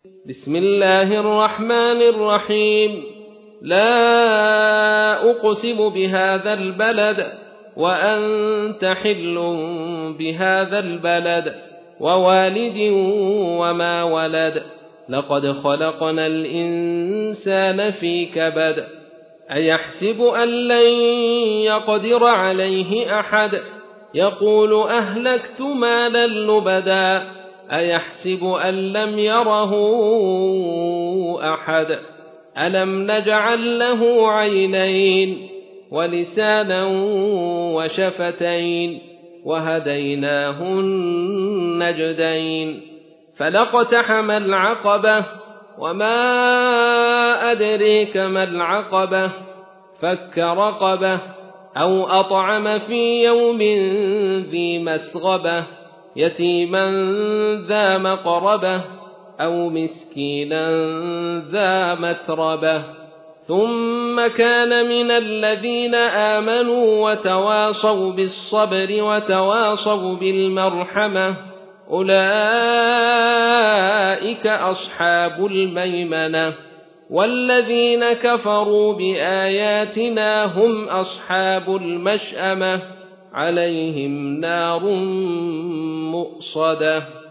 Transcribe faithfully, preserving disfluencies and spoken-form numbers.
بسم الله الرحمن الرحيم. لا أقسم بهذا البلد وأنت حل بهذا البلد ووالد وما ولد لقد خلقنا الإنسان في كبد أيحسب أن لن يقدر عليه أحد يقول أهلكت مالا لبدا أيحسب أن لم يره أحد ألم نجعل له عينين ولسانا وشفتين وهديناه النجدين فلاقتحم العقبة وما أدريك ما العقبة فك رقبة أو أطعم في يوم ذي مسغبة يتيما ذا مقربة أو مسكينا ذا متربة ثم كان من الذين آمنوا وتواصوا بالصبر وتواصوا بالمرحمة أولئك أصحاب الميمنة والذين كفروا بآياتنا هم أصحاب المشأمة عليهم نار مؤصدة.